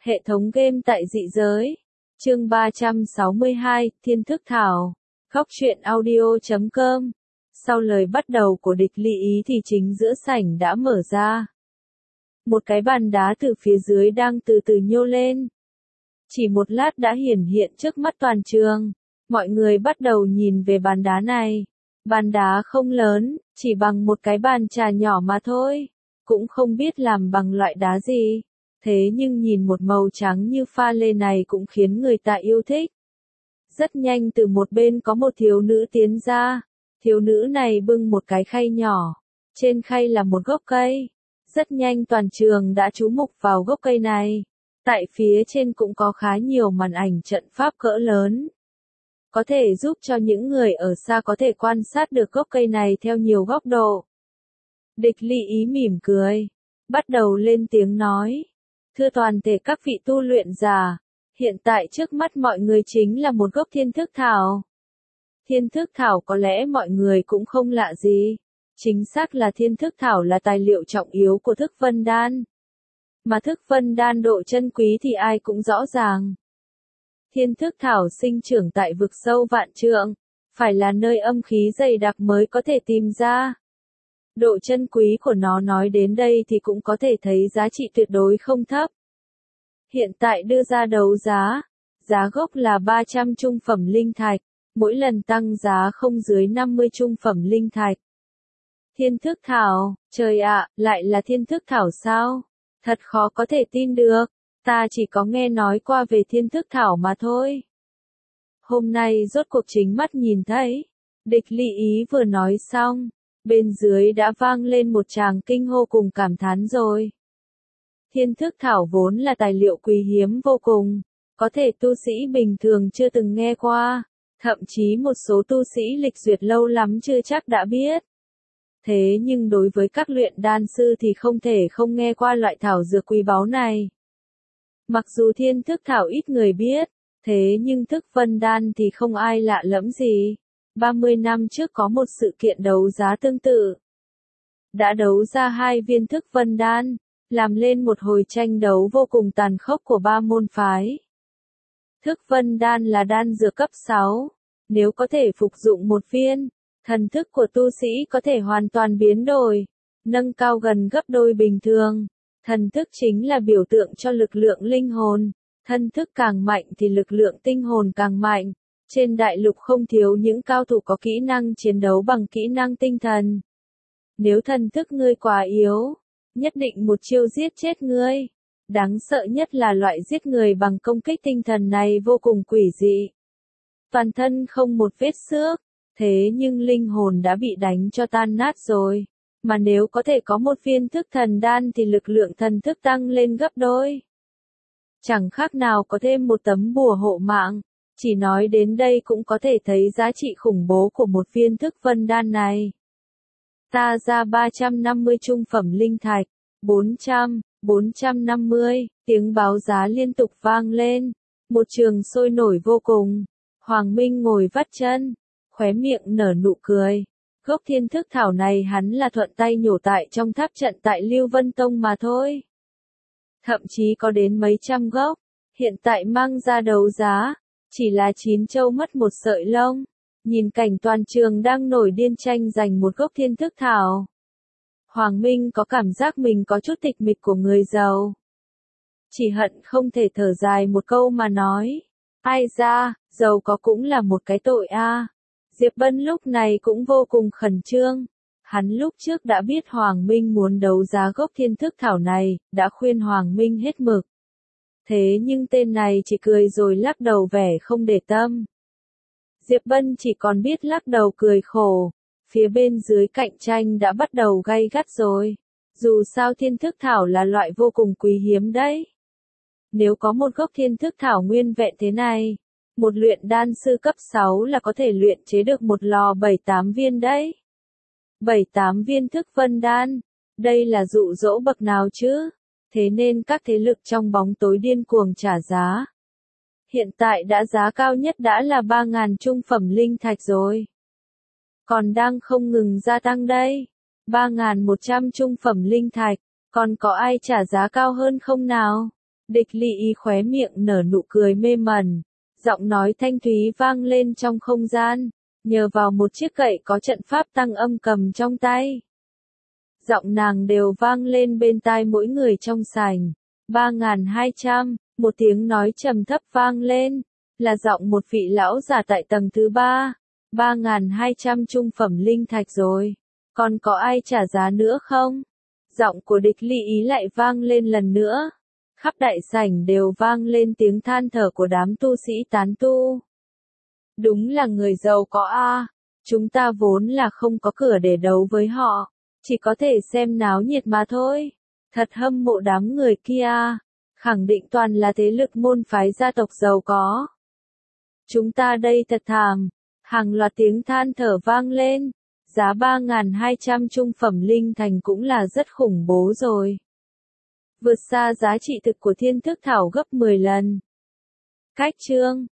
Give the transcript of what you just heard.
Hệ thống game tại dị giới. Chương 362, Thiên Thức Thảo. Góc truyện audio.com. Sau lời bắt đầu của địch Ly Ý thì chính giữa sảnh đã mở ra. Một cái bàn đá từ phía dưới đang từ từ nhô lên. Chỉ một lát đã hiển hiện trước mắt toàn trường. Mọi người bắt đầu nhìn về bàn đá này. Bàn đá không lớn, chỉ bằng một cái bàn trà nhỏ mà thôi. Cũng không biết làm bằng loại đá gì. Thế nhưng nhìn một màu trắng như pha lê này cũng khiến người ta yêu thích. Rất nhanh từ một bên có một thiếu nữ tiến ra. Thiếu nữ này bưng một cái khay nhỏ. Trên khay là một gốc cây. Rất nhanh toàn trường đã chú mục vào gốc cây này. Tại phía trên cũng có khá nhiều màn ảnh trận pháp cỡ lớn. Có thể giúp cho những người ở xa có thể quan sát được gốc cây này theo nhiều góc độ. Địch Ly Ý mỉm cười. Bắt đầu lên tiếng nói. Thưa toàn thể các vị tu luyện giả, hiện tại trước mắt mọi người chính là một gốc thiên thức thảo. Thiên thức thảo có lẽ mọi người cũng không lạ gì. Chính xác là thiên thức thảo là tài liệu trọng yếu của thức vân đan. Mà thức vân đan độ chân quý thì ai cũng rõ ràng. Thiên thức thảo sinh trưởng tại vực sâu vạn trượng, phải là nơi âm khí dày đặc mới có thể tìm ra. Độ chân quý của nó nói đến đây thì cũng có thể thấy giá trị tuyệt đối không thấp. Hiện tại đưa ra đấu giá, giá gốc là 300 trung phẩm linh thạch, mỗi lần tăng giá không dưới 50 trung phẩm linh thạch. Thiên thức thảo, trời ạ, lại là thiên thức thảo sao? Thật khó có thể tin được, ta chỉ có nghe nói qua về thiên thức thảo mà thôi. Hôm nay rốt cuộc chính mắt nhìn thấy, địch Ly Ý vừa nói xong. Bên dưới đã vang lên một tràng kinh hô cùng cảm thán rồi. Thiên thức thảo vốn là tài liệu quý hiếm vô cùng, có thể tu sĩ bình thường chưa từng nghe qua, thậm chí một số tu sĩ lịch duyệt lâu lắm chưa chắc đã biết. Thế nhưng đối với các luyện đan sư thì không thể không nghe qua loại thảo dược quý báu này. Mặc dù thiên thức thảo ít người biết, thế nhưng thức vân đan thì không ai lạ lẫm gì. 30 năm trước có một sự kiện đấu giá tương tự. Đã đấu ra 2 viên thức vân đan, làm lên một hồi tranh đấu vô cùng tàn khốc của 3 môn phái. Thức vân đan là đan dược cấp 6, nếu có thể phục dụng một viên, thần thức của tu sĩ có thể hoàn toàn biến đổi, nâng cao gần gấp đôi bình thường. Thần thức chính là biểu tượng cho lực lượng linh hồn, thần thức càng mạnh thì lực lượng tinh hồn càng mạnh. Trên đại lục không thiếu những cao thủ có kỹ năng chiến đấu bằng kỹ năng tinh thần. Nếu thần thức ngươi quá yếu, nhất định một chiêu giết chết ngươi. Đáng sợ nhất là loại giết người bằng công kích tinh thần này vô cùng quỷ dị. Toàn thân không một vết xước, thế nhưng linh hồn đã bị đánh cho tan nát rồi. Mà nếu có thể có một viên thức thần đan thì lực lượng thần thức tăng lên gấp đôi. Chẳng khác nào có thêm một tấm bùa hộ mạng. Chỉ nói đến đây cũng có thể thấy giá trị khủng bố của một viên thức vân đan này. Ta ra 350 trung phẩm linh thạch, 400, 450, tiếng báo giá liên tục vang lên. Một trường sôi nổi vô cùng. Hoàng Minh ngồi vắt chân, khóe miệng nở nụ cười. Gốc thiên thức thảo này hắn là thuận tay nhổ tại trong tháp trận tại Lưu Vân Tông mà thôi. Thậm chí có đến mấy trăm gốc, hiện tại mang ra đấu giá. Chỉ là 9 châu mất một sợi lông. Nhìn cảnh toàn trường đang nổi điên tranh giành một gốc thiên thức thảo. Hoàng Minh có cảm giác mình có chút tịch mịch của người giàu. Chỉ hận không thể thở dài một câu mà nói. Ai ra, giàu có cũng là một cái tội a. Diệp Bân lúc này cũng vô cùng khẩn trương. Hắn lúc trước đã biết Hoàng Minh muốn đấu giá gốc thiên thức thảo này, đã khuyên Hoàng Minh hết mực. Thế nhưng tên này chỉ cười rồi lắc đầu vẻ không để tâm. Diệp Bân chỉ còn biết lắc đầu cười khổ. Phía bên dưới cạnh tranh đã bắt đầu gay gắt rồi. Dù sao thiên thức thảo là loại vô cùng quý hiếm đấy. Nếu có một gốc thiên thức thảo nguyên vẹn thế này, một luyện đan sư cấp 6 là có thể luyện chế được một lò 7-8 viên đấy. 7-8 viên thức vân đan, đây là dụ dỗ bậc nào chứ? Thế nên các thế lực trong bóng tối điên cuồng trả giá. Hiện tại đã giá cao nhất đã là 3.000 trung phẩm linh thạch rồi. Còn đang không ngừng gia tăng đây. 3.100 trung phẩm linh thạch, còn có ai trả giá cao hơn không nào? Địch Ly Ý khóe miệng nở nụ cười mê mẩn, giọng nói thanh thúy vang lên trong không gian, nhờ vào một chiếc gậy có trận pháp tăng âm cầm trong tay. Giọng nàng đều vang lên bên tai mỗi người trong sảnh. 3200, một tiếng nói trầm thấp vang lên, là giọng một vị lão già tại tầng thứ 3. 3200 trung phẩm linh thạch rồi. Còn có ai trả giá nữa không? Giọng của Địch Ly Ý lại vang lên lần nữa. Khắp đại sảnh đều vang lên tiếng than thở của đám tu sĩ tán tu. Đúng là người giàu có a, chúng ta vốn là không có cửa để đấu với họ, chỉ có thể xem náo nhiệt mà thôi. Thật hâm mộ đám người kia, khẳng định toàn là thế lực môn phái gia tộc giàu có. Chúng ta đây thật thảm, hàng loạt tiếng than thở vang lên, giá 3200 trung phẩm linh thành cũng là rất khủng bố rồi. Vượt xa giá trị thực của thiên thức thảo gấp 10 lần. Cách chương